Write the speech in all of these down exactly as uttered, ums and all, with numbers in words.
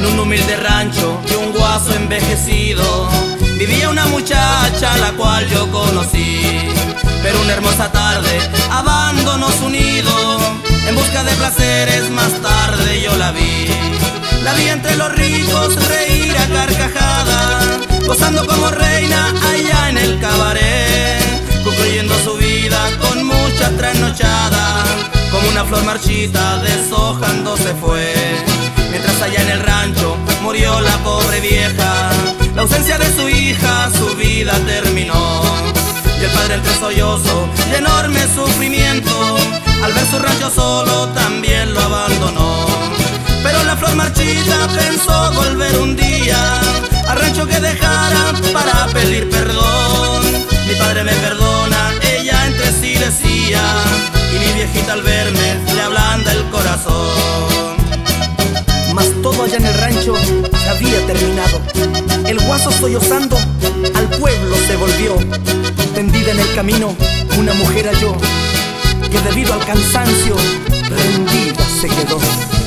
En un humilde rancho de un guaso envejecido vivía una muchacha la cual yo conocí. Pero una hermosa tarde abandonó su nido en busca de placeres, más tarde yo la vi. La vi entre los ricos reír a carcajada, gozando como reina allá en el cabaret, concluyendo su vida con mucha trasnochada, como una flor marchita deshojando se fue. Mientras allá en el rancho murió la pobre vieja, la ausencia de su hija su vida terminó. Y el padre entre sollozo y enorme sufrimiento, al ver su rancho solo también lo abandonó. Pero la flor marchita pensó volver un día al rancho que dejara para pedir perdón. Mi padre me perdona, ella entre sí decía, y mi viejita al verme le ablanda el corazón. Mas todo allá en el rancho se había terminado. El guaso sollozando al pueblo se volvió. Tendida en el camino una mujer halló, que debido al cansancio rendida se quedó.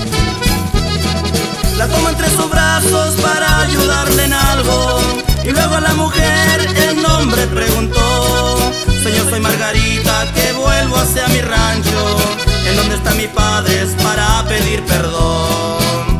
La tomó entre sus brazos para ayudarle en algo, y luego a la mujer el nombre preguntó. Señor, soy Margarita, que vuelvo hacia mi rancho, en donde está mi padre es para pedir perdón.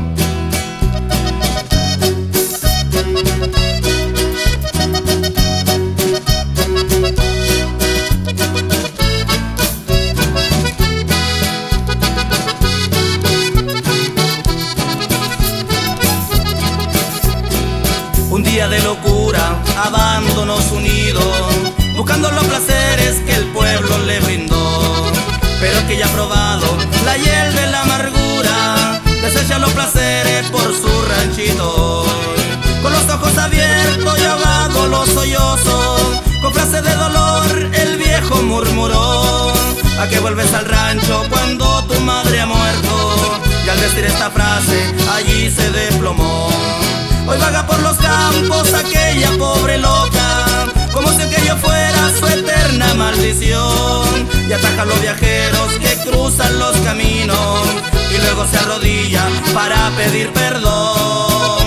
Un día de locura abandonó su nido, buscando los placeres que el pueblo le brindó. Pero que ya ha probado la hiel de la amargura, desecha los placeres por su ranchito. Con los ojos abiertos y ahogado los sollozos, con frase de dolor el viejo murmuró: ¿a qué vuelves al rancho cuando tu madre ha muerto? Y al decir esta frase allí se desplomó. Hoy vaga por los campos aquella pobre loca, como si aquello fuera su eterna maldición, y ataja a los viajeros que cruzan los caminos y luego se arrodilla para pedir perdón.